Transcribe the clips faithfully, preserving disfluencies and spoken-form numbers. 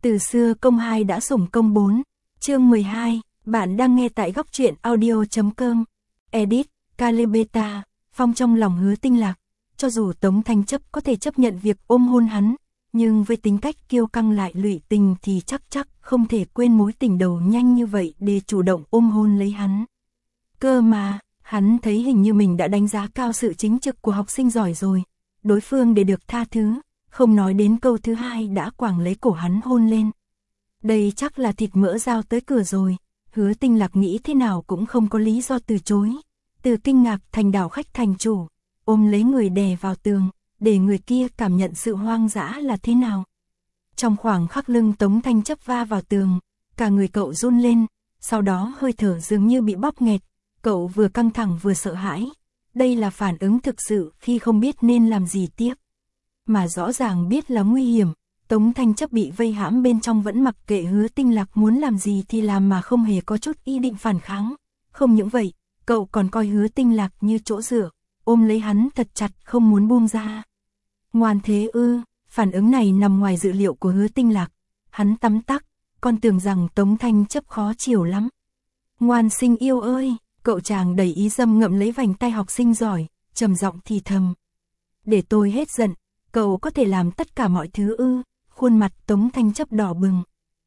Từ xưa công hai đã sủng công bốn. Chương mười hai, bạn đang nghe tại góc truyện audio.com. Edit, Calebeta, Phong trong lòng Hứa Tinh Lạc. Cho dù Tống Thanh Chấp có thể chấp nhận việc ôm hôn hắn, nhưng với tính cách kiêu căng lại lụy tình thì chắc chắc không thể quên mối tình đầu nhanh như vậy để chủ động ôm hôn lấy hắn. Cơ mà, hắn thấy hình như mình đã đánh giá cao sự chính trực của học sinh giỏi rồi. Đối phương để được tha thứ, không nói đến câu thứ hai đã quàng lấy cổ hắn hôn lên. Đây chắc là thịt mỡ dao tới cửa rồi. Hứa Tinh Lạc nghĩ thế nào cũng không có lý do từ chối. Từ kinh ngạc thành đảo khách thành chủ, ôm lấy người đè vào tường, để người kia cảm nhận sự hoang dã là thế nào. Trong khoảng khắc lưng Tống Thanh Chấp va vào tường, cả người cậu run lên, sau đó hơi thở dường như bị bóp nghẹt, cậu vừa căng thẳng vừa sợ hãi. Đây là phản ứng thực sự khi không biết nên làm gì tiếp. Mà rõ ràng biết là nguy hiểm, Tống Thanh Chấp bị vây hãm bên trong vẫn mặc kệ Hứa Tinh Lạc muốn làm gì thì làm mà không hề có chút ý định phản kháng. Không những vậy, cậu còn coi Hứa Tinh Lạc như chỗ dựa, ôm lấy hắn thật chặt không muốn buông ra. Ngoan thế ư, phản ứng này nằm ngoài dự liệu của Hứa Tinh Lạc. Hắn tắm tắc, còn tưởng rằng Tống Thanh Chấp khó chịu lắm. Ngoan sinh yêu ơi, cậu chàng đầy ý dâm ngậm lấy vành tay học sinh giỏi, trầm giọng thì thầm. Để tôi hết giận, cậu có thể làm tất cả mọi thứ ư? Khuôn mặt Tống Thanh Chấp đỏ bừng.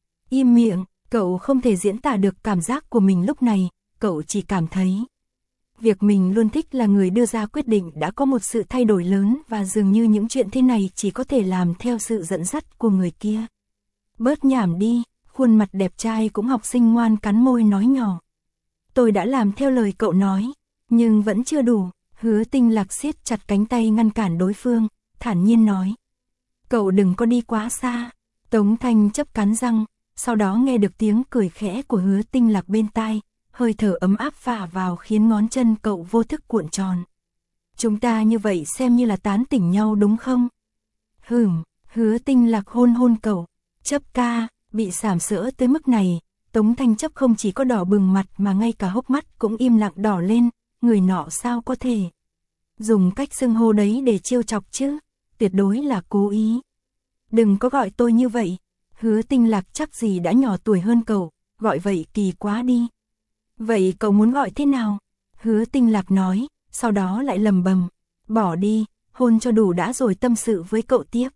Im miệng, cậu không thể diễn tả được cảm giác của mình lúc này, cậu chỉ cảm thấy việc mình luôn thích là người đưa ra quyết định đã có một sự thay đổi lớn và dường như những chuyện thế này chỉ có thể làm theo sự dẫn dắt của người kia. Bớt nhảm đi, khuôn mặt đẹp trai cũng học sinh ngoan cắn môi nói nhỏ. Tôi đã làm theo lời cậu nói, nhưng vẫn chưa đủ. Hứa Tinh Lạc siết chặt cánh tay ngăn cản đối phương, thản nhiên nói. Cậu đừng có đi quá xa. Tống Thanh Chấp cắn răng, sau đó nghe được tiếng cười khẽ của Hứa Tinh Lạc bên tai, hơi thở ấm áp phả vào khiến ngón chân cậu vô thức cuộn tròn. Chúng ta như vậy xem như là tán tỉnh nhau đúng không? Hửm, Hứa Tinh Lạc hôn hôn cậu. Chấp ca, bị sàm sỡ tới mức này, Tống Thanh Chấp không chỉ có đỏ bừng mặt mà ngay cả hốc mắt cũng im lặng đỏ lên, người nọ sao có thể dùng cách xưng hô đấy để trêu chọc chứ, tuyệt đối là cố ý. Đừng có gọi tôi như vậy, Hứa Tinh Lạc chắc gì đã nhỏ tuổi hơn cậu, gọi vậy kỳ quá đi. Vậy cậu muốn gọi thế nào? Hứa Tinh Lạc nói, sau đó lại lầm bầm, bỏ đi, hôn cho đủ đã rồi tâm sự với cậu tiếp.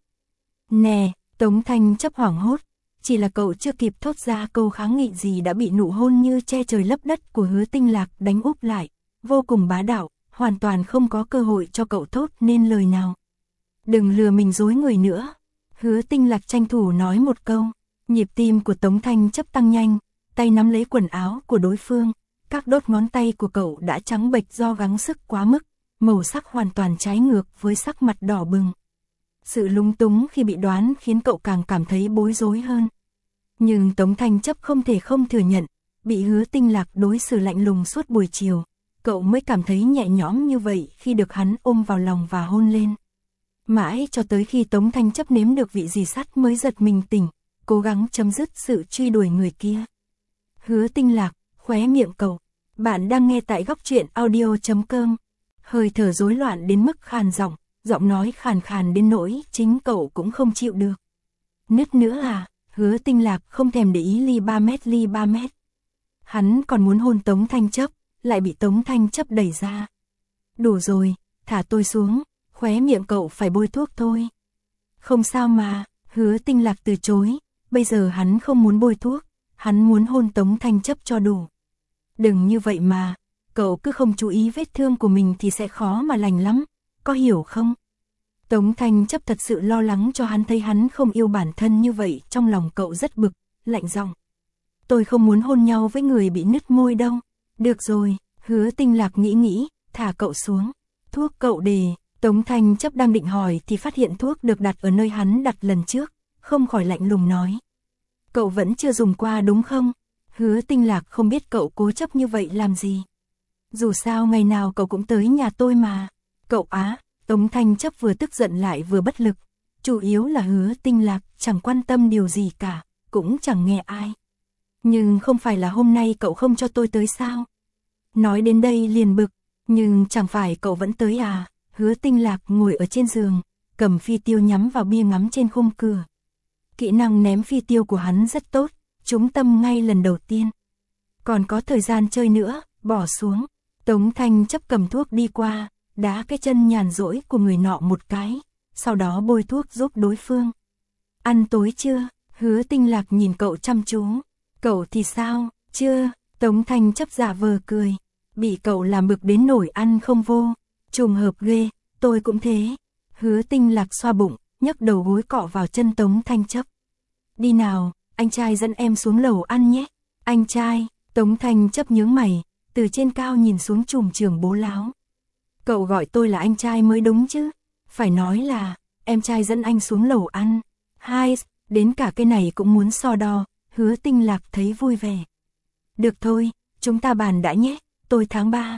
Nè, Tống Thanh Chấp hoảng hốt, chỉ là cậu chưa kịp thốt ra câu kháng nghị gì đã bị nụ hôn như che trời lấp đất của Hứa Tinh Lạc đánh úp lại, vô cùng bá đạo, hoàn toàn không có cơ hội cho cậu thốt nên lời nào. Đừng lừa mình dối người nữa. Hứa Tinh Lạc tranh thủ nói một câu, nhịp tim của Tống Thanh Chấp tăng nhanh, tay nắm lấy quần áo của đối phương, các đốt ngón tay của cậu đã trắng bệch do gắng sức quá mức, màu sắc hoàn toàn trái ngược với sắc mặt đỏ bừng. Sự lúng túng khi bị đoán khiến cậu càng cảm thấy bối rối hơn. Nhưng Tống Thanh Chấp không thể không thừa nhận, bị Hứa Tinh Lạc đối xử lạnh lùng suốt buổi chiều, cậu mới cảm thấy nhẹ nhõm như vậy khi được hắn ôm vào lòng và hôn lên. Mãi cho tới khi Tống Thanh Chấp nếm được vị gì sắt mới giật mình tỉnh, cố gắng chấm dứt sự truy đuổi người kia. Hứa Tinh Lạc, khóe miệng cậu. Bạn đang nghe tại góc truyện audio.com. Hơi thở rối loạn đến mức khàn giọng, giọng nói khàn khàn đến nỗi chính cậu cũng không chịu được. Nứt nữa à? Hứa Tinh Lạc không thèm để ý ly ba mét ly ba mét. Hắn còn muốn hôn Tống Thanh Chấp, lại bị Tống Thanh Chấp đẩy ra. Đủ rồi, thả tôi xuống, khóe miệng cậu phải bôi thuốc thôi. Không sao mà, Hứa Tinh Lạc từ chối, bây giờ hắn không muốn bôi thuốc, hắn muốn hôn Tống Thanh Chấp cho đủ. Đừng như vậy mà, cậu cứ không chú ý vết thương của mình thì sẽ khó mà lành lắm, có hiểu không? Tống Thanh Chấp thật sự lo lắng cho hắn, thấy hắn không yêu bản thân như vậy, trong lòng cậu rất bực, lạnh giọng. Tôi không muốn hôn nhau với người bị nứt môi đâu. Được rồi, Hứa Tinh Lạc nghĩ nghĩ, thả cậu xuống. Thuốc cậu đề, Tống Thanh Chấp đang định hỏi thì phát hiện thuốc được đặt ở nơi hắn đặt lần trước, không khỏi lạnh lùng nói. Cậu vẫn chưa dùng qua đúng không? Hứa Tinh Lạc không biết cậu cố chấp như vậy làm gì. Dù sao ngày nào cậu cũng tới nhà tôi mà. Cậu á, Tống Thanh Chấp vừa tức giận lại vừa bất lực. Chủ yếu là Hứa Tinh Lạc chẳng quan tâm điều gì cả, cũng chẳng nghe ai. Nhưng không phải là hôm nay cậu không cho tôi tới sao? Nói đến đây liền bực, nhưng chẳng phải cậu vẫn tới à? Hứa Tinh Lạc ngồi ở trên giường, cầm phi tiêu nhắm vào bia ngắm trên khung cửa. Kỹ năng ném phi tiêu của hắn rất tốt, trúng tâm ngay lần đầu tiên. Còn có thời gian chơi nữa, bỏ xuống. Tống Thanh Chấp cầm thuốc đi qua, đá cái chân nhàn rỗi của người nọ một cái, sau đó bôi thuốc giúp đối phương. Ăn tối chưa? Hứa Tinh Lạc nhìn cậu chăm chú. Cậu thì sao? Chưa. Tống Thanh Chấp giả vờ cười. Bị cậu làm bực đến nổi ăn không vô. Trùng hợp ghê, tôi cũng thế. Hứa Tinh Lạc xoa bụng, nhấc đầu gối cọ vào chân Tống Thanh Chấp. Đi nào, anh trai dẫn em xuống lầu ăn nhé. Anh trai, Tống Thanh Chấp nhướng mày, từ trên cao nhìn xuống trùm trường bố láo. Cậu gọi tôi là anh trai mới đúng chứ. Phải nói là, em trai dẫn anh xuống lầu ăn. Hai, đến cả cái này cũng muốn so đo. Hứa Tinh Lạc thấy vui vẻ. Được thôi, chúng ta bàn đã nhé, tôi tháng ba.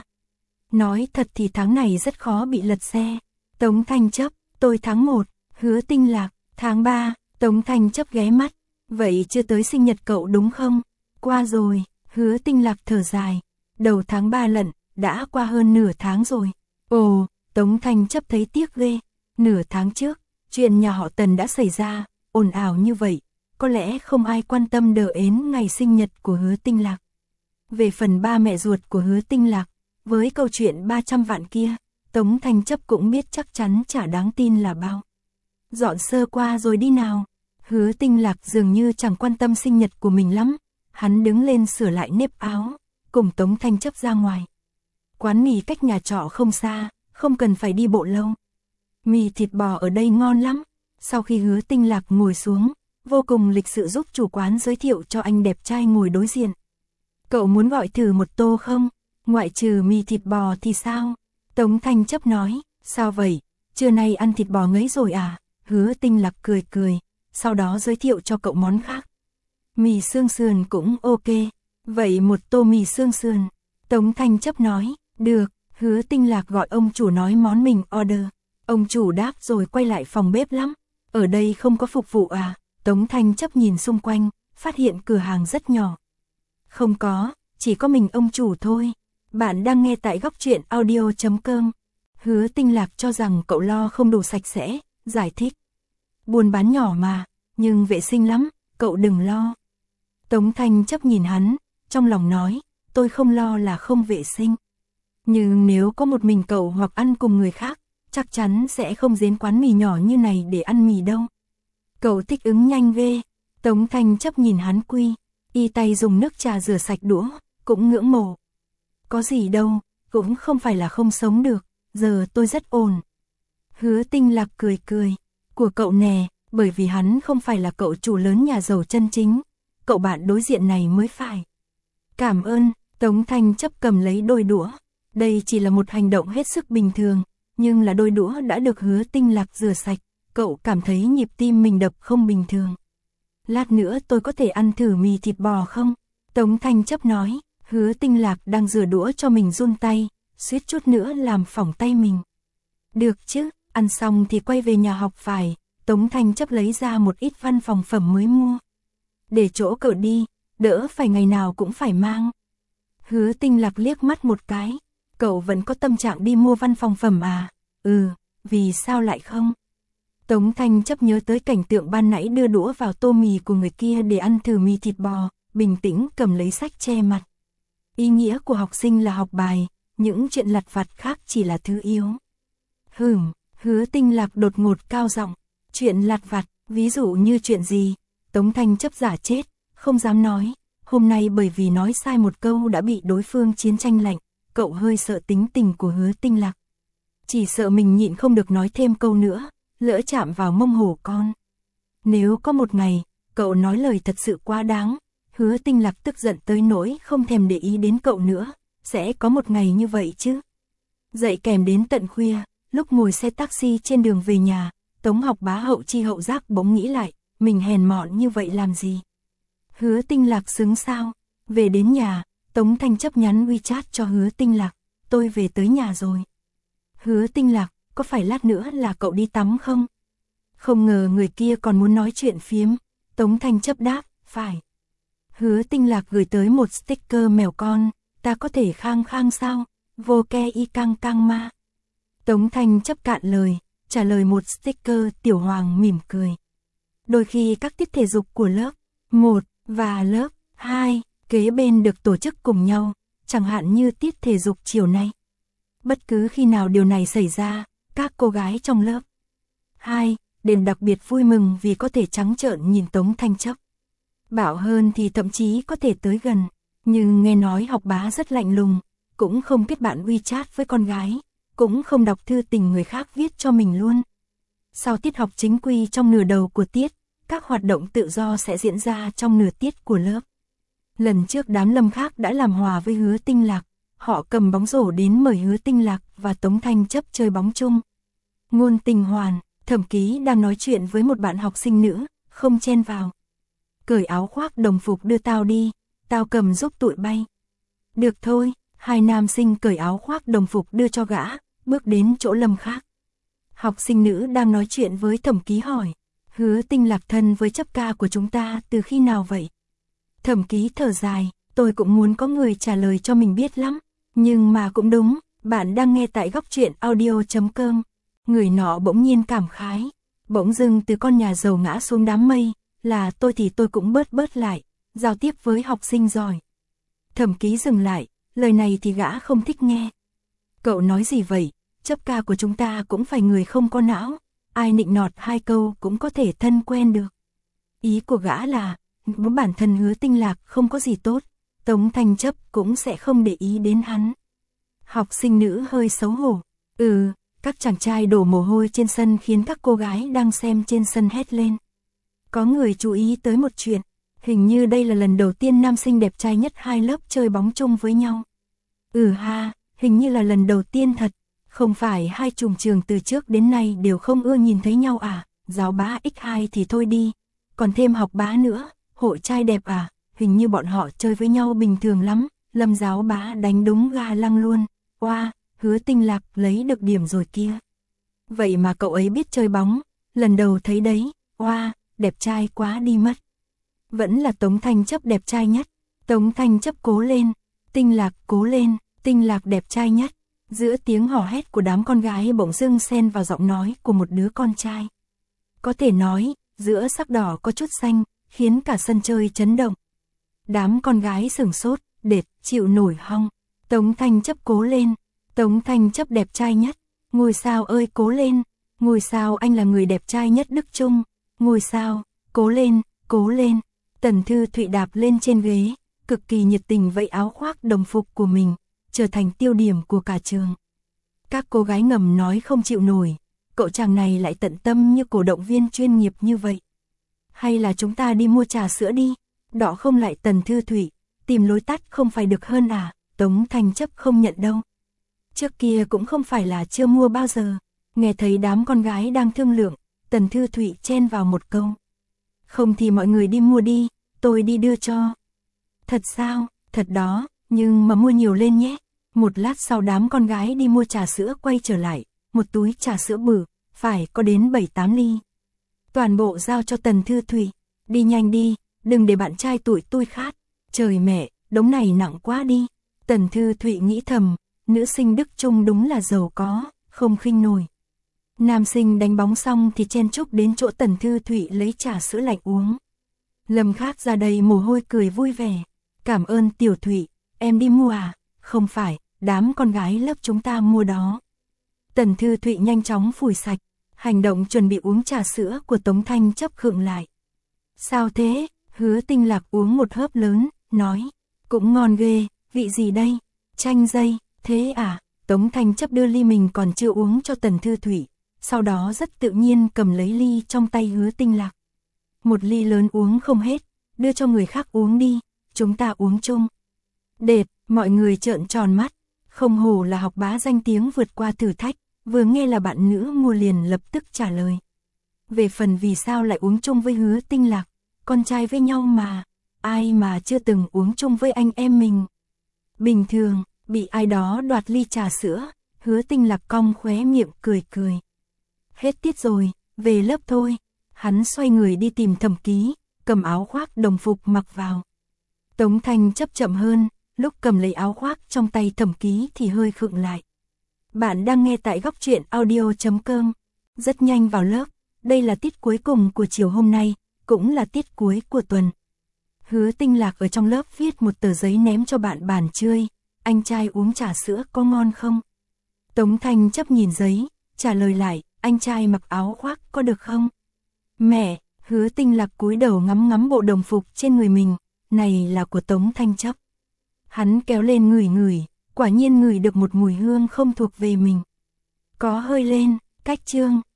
Nói thật thì tháng này rất khó bị lật xe. Tống Thanh Chấp, tôi tháng một. Hứa Tinh Lạc, tháng ba. Tống Thanh Chấp ghé mắt. Vậy chưa tới sinh nhật cậu đúng không? Qua rồi. Hứa Tinh Lạc thở dài. Đầu tháng ba lận, đã qua hơn nửa tháng rồi. Ồ, Tống Thanh Chấp thấy tiếc ghê. Nửa tháng trước, chuyện nhà họ Tần đã xảy ra, ồn ào như vậy. Có lẽ không ai quan tâm đờ ến ngày sinh nhật của Hứa Tinh Lạc. Về phần ba mẹ ruột của Hứa Tinh Lạc, với câu chuyện ba trăm vạn kia, Tống Thanh Chấp cũng biết chắc chắn chả đáng tin là bao. Dọn sơ qua rồi đi nào. Hứa Tinh Lạc dường như chẳng quan tâm sinh nhật của mình lắm. Hắn đứng lên sửa lại nếp áo, cùng Tống Thanh Chấp ra ngoài. Quán mì cách nhà trọ không xa, không cần phải đi bộ lâu. Mì thịt bò ở đây ngon lắm. Sau khi Hứa Tinh Lạc ngồi xuống, vô cùng lịch sự giúp chủ quán giới thiệu cho anh đẹp trai ngồi đối diện. Cậu muốn gọi thử một tô không? Ngoại trừ mì thịt bò thì sao? Tống Thanh Chấp nói, sao vậy? Trưa nay ăn thịt bò ngấy rồi à? Hứa Tinh Lạc cười cười, sau đó giới thiệu cho cậu món khác. Mì xương sườn cũng ok. Vậy một tô mì xương sườn. Tống Thanh Chấp nói, được. Hứa Tinh Lạc gọi ông chủ nói món mình order. Ông chủ đáp rồi quay lại phòng bếp lắm. Ở đây không có phục vụ à? Tống Thanh Chấp nhìn xung quanh, phát hiện cửa hàng rất nhỏ. Không có, chỉ có mình ông chủ thôi. Bạn đang nghe tại góc truyện audio chấm com. Hứa Tinh Lạc cho rằng cậu lo không đủ sạch sẽ, giải thích. Buôn bán nhỏ mà, nhưng vệ sinh lắm, cậu đừng lo. Tống Thanh Chấp nhìn hắn, trong lòng nói, tôi không lo là không vệ sinh. Nhưng nếu có một mình cậu hoặc ăn cùng người khác, chắc chắn sẽ không đến quán mì nhỏ như này để ăn mì đâu. Cậu thích ứng nhanh ghê. Tống Thanh Chấp nhìn hắn quy, y tay dùng nước trà rửa sạch đũa, cũng ngưỡng mộ. Có gì đâu, cũng không phải là không sống được, giờ tôi rất ổn. Hứa Tinh Lạc cười cười, của cậu nè, bởi vì hắn không phải là cậu chủ lớn nhà giàu chân chính, cậu bạn đối diện này mới phải. Cảm ơn. Tống Thanh Chấp cầm lấy đôi đũa. Đây chỉ là một hành động hết sức bình thường, nhưng là đôi đũa đã được Hứa Tinh Lạc rửa sạch, cậu cảm thấy nhịp tim mình đập không bình thường. Lát nữa tôi có thể ăn thử mì thịt bò không? Tống Thanh Chấp nói. Hứa Tinh Lạc đang rửa đũa cho mình run tay, suýt chút nữa làm phỏng tay mình. Được chứ, ăn xong thì quay về nhà học phải. Tống Thanh Chấp lấy ra một ít văn phòng phẩm mới mua. Để chỗ cậu đi, đỡ phải ngày nào cũng phải mang. Hứa Tinh Lạc liếc mắt một cái. Cậu vẫn có tâm trạng đi mua văn phòng phẩm à? Ừ, vì sao lại không? Tống Thanh Chấp nhớ tới cảnh tượng ban nãy đưa đũa vào tô mì của người kia để ăn thử mì thịt bò, bình tĩnh cầm lấy sách che mặt. Ý nghĩa của học sinh là học bài, những chuyện lặt vặt khác chỉ là thứ yếu. Hửm, Hứa Tinh Lạc đột ngột cao giọng, chuyện lặt vặt, ví dụ như chuyện gì? Tống Thanh Chấp giả chết, không dám nói, hôm nay bởi vì nói sai một câu đã bị đối phương chiến tranh lạnh, cậu hơi sợ tính tình của Hứa Tinh Lạc. Chỉ sợ mình nhịn không được nói thêm câu nữa, lỡ chạm vào mông hổ con. Nếu có một ngày, cậu nói lời thật sự quá đáng, Hứa Tinh Lạc tức giận tới nỗi không thèm để ý đến cậu nữa, sẽ có một ngày như vậy chứ. Dậy kèm đến tận khuya, lúc ngồi xe taxi trên đường về nhà, Tống Học Bá hậu chi hậu giác bỗng nghĩ lại, mình hèn mọn như vậy làm gì? Hứa Tinh Lạc xứng sao? Về đến nhà, Tống Thanh Chấp nhắn WeChat cho Hứa Tinh Lạc, tôi về tới nhà rồi. Hứa Tinh Lạc, có phải lát nữa là cậu đi tắm không? Không ngờ người kia còn muốn nói chuyện phiếm. Tống Thanh Chấp đáp, phải. Hứa Tinh Lạc gửi tới một sticker mèo con, ta có thể khang khang sao? Vô ke y căng căng ma. Tống Thanh Chấp cạn lời, trả lời một sticker Tiểu Hoàng mỉm cười. Đôi khi các tiết thể dục của lớp một và lớp hai kế bên được tổ chức cùng nhau, chẳng hạn như tiết thể dục chiều nay. Bất cứ khi nào điều này xảy ra, các cô gái trong lớp hai đều đặc biệt vui mừng vì có thể trắng trợn nhìn Tống Thanh Chấp. Bảo hơn thì thậm chí có thể tới gần, nhưng nghe nói học bá rất lạnh lùng, cũng không kết bạn WeChat với con gái, cũng không đọc thư tình người khác viết cho mình luôn. Sau tiết học chính quy trong nửa đầu của tiết, các hoạt động tự do sẽ diễn ra trong nửa tiết của lớp. Lần trước đám Lâm khác đã làm hòa với Hứa Tinh Lạc, họ cầm bóng rổ đến mời Hứa Tinh Lạc và Tống Thanh Chấp chơi bóng chung. Ngôn Tình Hoàn, Thẩm Ký đang nói chuyện với một bạn học sinh nữ, không chen vào. Cởi áo khoác đồng phục đưa tao đi, tao cầm giúp tụi bay. Được thôi, hai nam sinh cởi áo khoác đồng phục đưa cho gã, bước đến chỗ Lâm khác. Học sinh nữ đang nói chuyện với Thẩm Ký hỏi, Hứa Tinh Lạc thân với Chấp ca của chúng ta từ khi nào vậy? Thẩm Ký thở dài, tôi cũng muốn có người trả lời cho mình biết lắm, nhưng mà cũng đúng, bạn đang nghe tại góc truyện audio chấm com. Người nọ bỗng nhiên cảm khái, bỗng dưng từ con nhà giàu ngã xuống đám mây, là tôi thì tôi cũng bớt bớt lại, giao tiếp với học sinh giỏi. Thẩm Ký dừng lại, lời này thì gã không thích nghe. Cậu nói gì vậy, Chấp ca của chúng ta cũng phải người không có não, ai nịnh nọt hai câu cũng có thể thân quen được. Ý của gã là, bản thân Hứa Tinh Lạc không có gì tốt, Tống Thanh Chấp cũng sẽ không để ý đến hắn. Học sinh nữ hơi xấu hổ, ừ, các chàng trai đổ mồ hôi trên sân khiến các cô gái đang xem trên sân hét lên. Có người chú ý tới một chuyện, hình như đây là lần đầu tiên nam sinh đẹp trai nhất hai lớp chơi bóng chung với nhau. Ừ ha, hình như là lần đầu tiên thật, không phải hai trùm trường từ trước đến nay đều không ưa nhìn thấy nhau à, giáo bá nhân hai thì thôi đi, còn thêm học bá nữa, hội trai đẹp à, hình như bọn họ chơi với nhau bình thường lắm, Lâm giáo bá đánh đúng ga lăng luôn, oa, wow, Hứa Tinh Lạc lấy được điểm rồi kia. Vậy mà cậu ấy biết chơi bóng, lần đầu thấy đấy, oa, wow, đẹp trai quá đi mất. Vẫn là Tống Thanh Chấp đẹp trai nhất, Tống Thanh Chấp cố lên, Tinh Lạc cố lên, Tinh Lạc đẹp trai nhất. Giữa tiếng hò hét của đám con gái bỗng dưng xen vào giọng nói của một đứa con trai. Có thể nói, giữa sắc đỏ có chút xanh, khiến cả sân chơi chấn động. Đám con gái sửng sốt, đệt, chịu nổi hong. Tống Thanh Chấp cố lên, Tống Thanh Chấp đẹp trai nhất. Ngôi sao ơi cố lên, ngôi sao anh là người đẹp trai nhất Đức Trung. Ngôi sao, cố lên, cố lên. Tần Thư Thụy đạp lên trên ghế, cực kỳ nhiệt tình vẫy áo khoác đồng phục của mình, trở thành tiêu điểm của cả trường. Các cô gái ngầm nói không chịu nổi, cậu chàng này lại tận tâm như cổ động viên chuyên nghiệp như vậy. Hay là chúng ta đi mua trà sữa đi, đọ không lại Tần Thư Thụy, tìm lối tắt không phải được hơn à, Tống Thanh Chấp không nhận đâu. Trước kia cũng không phải là chưa mua bao giờ, nghe thấy đám con gái đang thương lượng, Tần Thư Thụy chen vào một câu. Không thì mọi người đi mua đi, tôi đi đưa cho. Thật sao, thật đó, nhưng mà mua nhiều lên nhé. Một lát sau đám con gái đi mua trà sữa quay trở lại, một túi trà sữa bự, phải có đến bảy tám ly. Toàn bộ giao cho Tần Thư Thụy, đi nhanh đi, đừng để bạn trai tụi tôi khát. Trời mẹ, đống này nặng quá đi. Tần Thư Thụy nghĩ thầm, nữ sinh Đức Trung đúng là giàu có, không khinh nổi. Nam sinh đánh bóng xong thì chen chúc đến chỗ Tần Thư Thụy lấy trà sữa lạnh uống. Lâm khác ra đây mồ hôi cười vui vẻ. Cảm ơn Tiểu Thụy, em đi mua à? Không phải, đám con gái lớp chúng ta mua đó. Tần Thư Thụy nhanh chóng phủi sạch, hành động chuẩn bị uống trà sữa của Tống Thanh Chấp khựng lại. Sao thế? Hứa Tinh Lạc uống một hớp lớn, nói, cũng ngon ghê, vị gì đây? Chanh dây, thế à? Tống Thanh Chấp đưa ly mình còn chưa uống cho Tần Thư Thụy, sau đó rất tự nhiên cầm lấy ly trong tay Hứa Tinh Lạc. Một ly lớn uống không hết, đưa cho người khác uống đi, chúng ta uống chung. Đệt, mọi người trợn tròn mắt, không hổ là học bá danh tiếng vượt qua thử thách, vừa nghe là bạn nữ mua liền lập tức trả lời. Về phần vì sao lại uống chung với Hứa Tinh Lạc, con trai với nhau mà, ai mà chưa từng uống chung với anh em mình. Bình thường, bị ai đó đoạt ly trà sữa, Hứa Tinh Lạc cong khóe miệng cười cười. Hết tiết rồi, về lớp thôi. Hắn xoay người đi tìm Thẩm Ký, cầm áo khoác đồng phục mặc vào. Tống Thanh Chấp chậm hơn, lúc cầm lấy áo khoác trong tay Thẩm Ký thì hơi khựng lại. Bạn đang nghe tại góc truyện audio chấm com. Rất nhanh vào lớp, đây là tiết cuối cùng của chiều hôm nay, cũng là tiết cuối của tuần. Hứa Tinh Lạc ở trong lớp viết một tờ giấy ném cho bạn bàn chơi, anh trai uống trà sữa có ngon không? Tống Thanh Chấp nhìn giấy, trả lời lại, anh trai mặc áo khoác có được không? Mẹ, Hứa Tinh Lạc cúi đầu ngắm ngắm bộ đồng phục trên người mình, này là của Tống Thanh Chấp. Hắn kéo lên ngửi ngửi, quả nhiên ngửi được một mùi hương không thuộc về mình. Có hơi lên, cách chương.